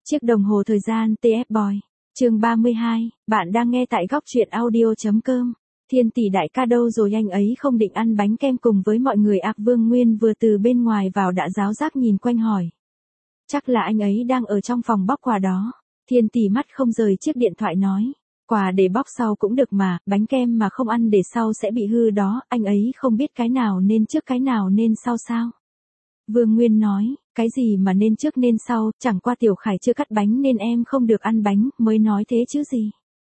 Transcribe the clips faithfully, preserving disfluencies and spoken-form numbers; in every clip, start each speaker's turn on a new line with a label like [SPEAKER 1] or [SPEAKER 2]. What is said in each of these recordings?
[SPEAKER 1] Chiếc đồng hồ thời gian tê ép Boy. Chương ba mươi hai, bạn đang nghe tại góc truyện audio chấm com. Thiên tỷ đại ca đâu rồi, anh ấy không định ăn bánh kem cùng với mọi người à? Vương Nguyên vừa từ bên ngoài vào đã giáo giác nhìn quanh hỏi. Chắc là anh ấy đang ở trong phòng bóc quà đó. Thiên tỷ mắt không rời chiếc điện thoại nói. Quà để bóc sau cũng được mà, bánh kem mà không ăn để sau sẽ bị hư đó, anh ấy không biết cái nào nên trước cái nào nên sau sao. Vương Nguyên nói, cái gì mà nên trước nên sau, chẳng qua Tiểu Khải chưa cắt bánh nên em không được ăn bánh, mới nói thế chứ gì.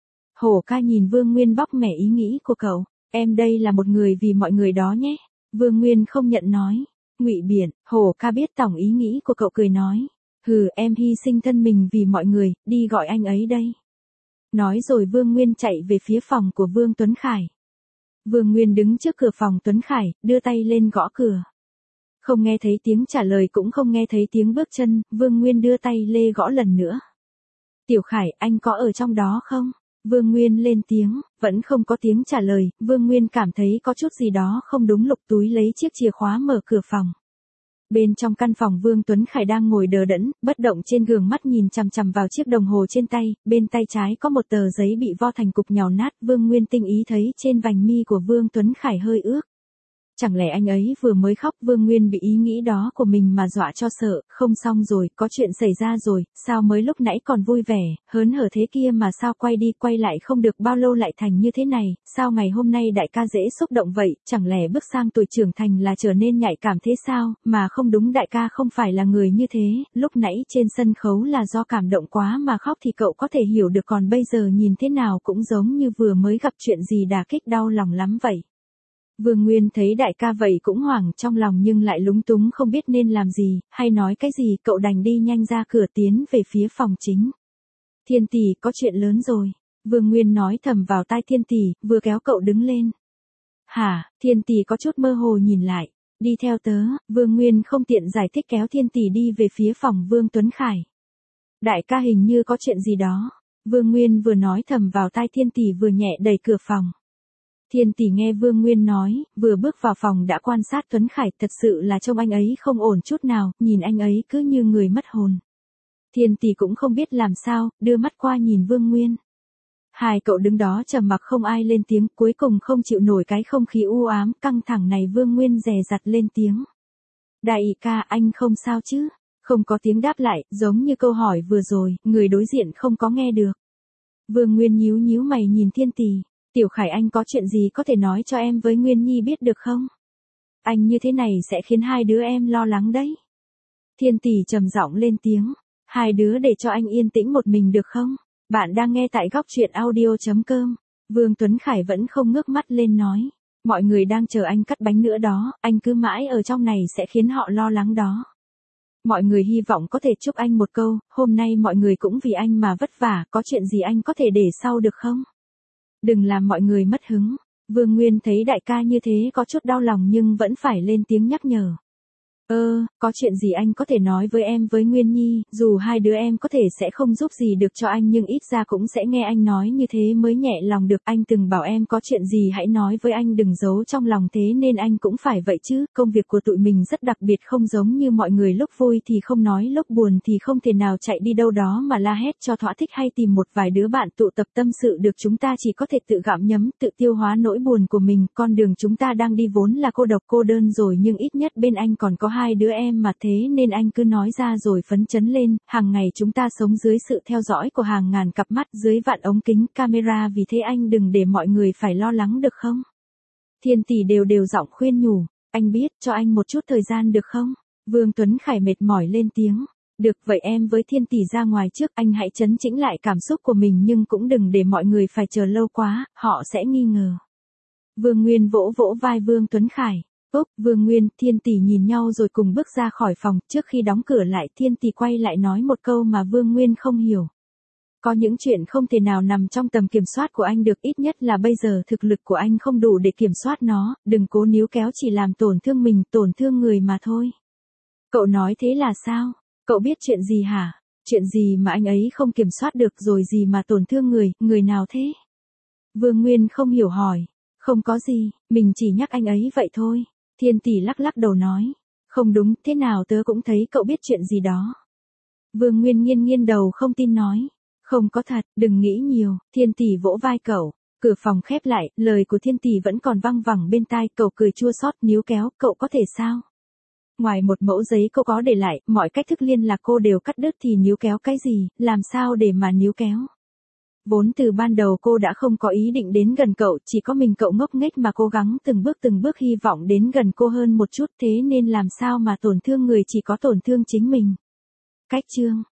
[SPEAKER 1] Hổ ca nhìn Vương Nguyên bóc mẻ ý nghĩ của cậu, em đây là một người vì mọi người đó nhé. Vương Nguyên không nhận nói, ngụy biện, Hổ ca biết tổng ý nghĩ của cậu cười nói, hừ em hy sinh thân mình vì mọi người, đi gọi anh ấy đây. Nói rồi Vương Nguyên chạy về phía phòng của Vương Tuấn Khải. Vương Nguyên đứng trước cửa phòng Tuấn Khải, đưa tay lên gõ cửa. Không nghe thấy tiếng trả lời cũng không nghe thấy tiếng bước chân, Vương Nguyên đưa tay lê gõ lần nữa. Tiểu Khải, anh có ở trong đó không? Vương Nguyên lên tiếng, vẫn không có tiếng trả lời, Vương Nguyên cảm thấy có chút gì đó không đúng, lục túi lấy chiếc chìa khóa mở cửa phòng. Bên trong căn phòng Vương Tuấn Khải đang ngồi đờ đẫn, bất động trên giường, mắt nhìn chằm chằm vào chiếc đồng hồ trên tay, bên tay trái có một tờ giấy bị vo thành cục nhàu nát, Vương Nguyên tinh ý thấy trên vành mi của Vương Tuấn Khải hơi ướt. Chẳng lẽ anh ấy vừa mới khóc? Vương Nguyên bị ý nghĩ đó của mình mà dọa cho sợ, không xong rồi, có chuyện xảy ra rồi, sao mới lúc nãy còn vui vẻ, hớn hở thế kia mà sao quay đi quay lại không được bao lâu lại thành như thế này, sao ngày hôm nay đại ca dễ xúc động vậy, chẳng lẽ bước sang tuổi trưởng thành là trở nên nhạy cảm thế sao, mà không đúng, đại ca không phải là người như thế, lúc nãy trên sân khấu là do cảm động quá mà khóc thì cậu có thể hiểu được, còn bây giờ nhìn thế nào cũng giống như vừa mới gặp chuyện gì đả kích đau lòng lắm vậy. Vương Nguyên thấy đại ca vậy cũng hoảng trong lòng nhưng lại lúng túng không biết nên làm gì, hay nói cái gì, cậu đành đi nhanh ra cửa tiến về phía phòng chính. Thiên tỷ, có chuyện lớn rồi. Vương Nguyên nói thầm vào tai Thiên tỷ, vừa kéo cậu đứng lên. Hả? Thiên tỷ có chút mơ hồ nhìn lại. Đi theo tớ. Vương Nguyên không tiện giải thích, kéo Thiên tỷ đi về phía phòng Vương Tuấn Khải. Đại ca hình như có chuyện gì đó. Vương Nguyên vừa nói thầm vào tai Thiên tỷ vừa nhẹ đẩy cửa phòng. Thiên tỷ nghe Vương Nguyên nói, vừa bước vào phòng đã quan sát Tuấn Khải, thật sự là trông anh ấy không ổn chút nào, nhìn anh ấy cứ như người mất hồn. Thiên tỷ cũng không biết làm sao, đưa mắt qua nhìn Vương Nguyên. Hai cậu đứng đó trầm mặc không ai lên tiếng, cuối cùng không chịu nổi cái không khí u ám, căng thẳng này, Vương Nguyên dè dặt lên tiếng. Đại ca, anh không sao chứ? Không có tiếng đáp lại, giống như câu hỏi vừa rồi, người đối diện không có nghe được. Vương Nguyên nhíu nhíu mày nhìn Thiên tỷ. Tiểu Khải, anh có chuyện gì có thể nói cho em với Nguyên Nhi biết được không? Anh như thế này sẽ khiến hai đứa em lo lắng đấy. Thiên tỷ trầm giọng lên tiếng. Hai đứa để cho anh yên tĩnh một mình được không? Bạn đang nghe tại góc truyện audio chấm com. Vương Tuấn Khải vẫn không ngước mắt lên nói. Mọi người đang chờ anh cắt bánh nữa đó, anh cứ mãi ở trong này sẽ khiến họ lo lắng đó. Mọi người hy vọng có thể chúc anh một câu, hôm nay mọi người cũng vì anh mà vất vả, có chuyện gì anh có thể để sau được không? Đừng làm mọi người mất hứng. Vương Nguyên thấy đại ca như thế có chút đau lòng nhưng vẫn phải lên tiếng nhắc nhở. Ơ, có chuyện gì anh có thể nói với em với Nguyên Nhi, dù hai đứa em có thể sẽ không giúp gì được cho anh nhưng ít ra cũng sẽ nghe anh nói, như thế mới nhẹ lòng được. Anh từng bảo em có chuyện gì hãy nói với anh, đừng giấu trong lòng, thế nên anh cũng phải vậy chứ. Công việc của tụi mình rất đặc biệt, không giống như mọi người, lúc vui thì không nói, lúc buồn thì không thể nào chạy đi đâu đó mà la hét cho thỏa thích hay tìm một vài đứa bạn tụ tập tâm sự được, chúng ta chỉ có thể tự gặm nhấm, tự tiêu hóa nỗi buồn của mình. Con đường chúng ta đang đi vốn là cô độc cô đơn rồi, nhưng ít nhất bên anh còn có hai đứa em mà, thế nên anh cứ nói ra rồi phấn chấn lên. Hàng ngày chúng ta sống dưới sự theo dõi của hàng ngàn cặp mắt, dưới vạn ống kính camera, vì thế anh đừng để mọi người phải lo lắng được không? Thiên tỷ đều đều giọng khuyên nhủ. Anh biết, cho anh một chút thời gian được không? Vương Tuấn Khải mệt mỏi lên tiếng. Được, vậy em với Thiên tỷ ra ngoài trước, anh hãy trấn tĩnh lại cảm xúc của mình, nhưng cũng đừng để mọi người phải chờ lâu quá, họ sẽ nghi ngờ. Vương Nguyên vỗ vỗ vai Vương Tuấn Khải. Úc, Vương Nguyên, Thiên tỷ nhìn nhau rồi cùng bước ra khỏi phòng, trước khi đóng cửa lại Thiên tỷ quay lại nói một câu mà Vương Nguyên không hiểu. Có những chuyện không thể nào nằm trong tầm kiểm soát của anh được, ít nhất là bây giờ thực lực của anh không đủ để kiểm soát nó, đừng cố níu kéo, chỉ làm tổn thương mình, tổn thương người mà thôi. Cậu nói thế là sao? Cậu biết chuyện gì hả? Chuyện gì mà anh ấy không kiểm soát được rồi gì mà tổn thương người, người nào thế? Vương Nguyên không hiểu hỏi. Không có gì, mình chỉ nhắc anh ấy vậy thôi. Thiên tỷ lắc lắc đầu nói. Không đúng, thế nào tớ cũng thấy cậu biết chuyện gì đó. Vương Nguyên nghiêng nghiêng đầu không tin nói. Không có thật, đừng nghĩ nhiều, Thiên Tỷ vỗ vai cậu. Cửa phòng khép lại, lời của Thiên Tỷ vẫn còn văng vẳng bên tai, cậu cười chua xót níu kéo, cậu có thể sao? Ngoài một mẫu giấy cô có để lại, mọi cách thức liên lạc cô đều cắt đứt thì níu kéo cái gì, làm sao để mà níu kéo? Vốn từ ban đầu cô đã không có ý định đến gần cậu, chỉ có mình cậu ngốc nghếch mà cố gắng từng bước từng bước hy vọng đến gần cô hơn một chút, thế nên làm sao mà tổn thương người chỉ có tổn thương chính mình. Cách chương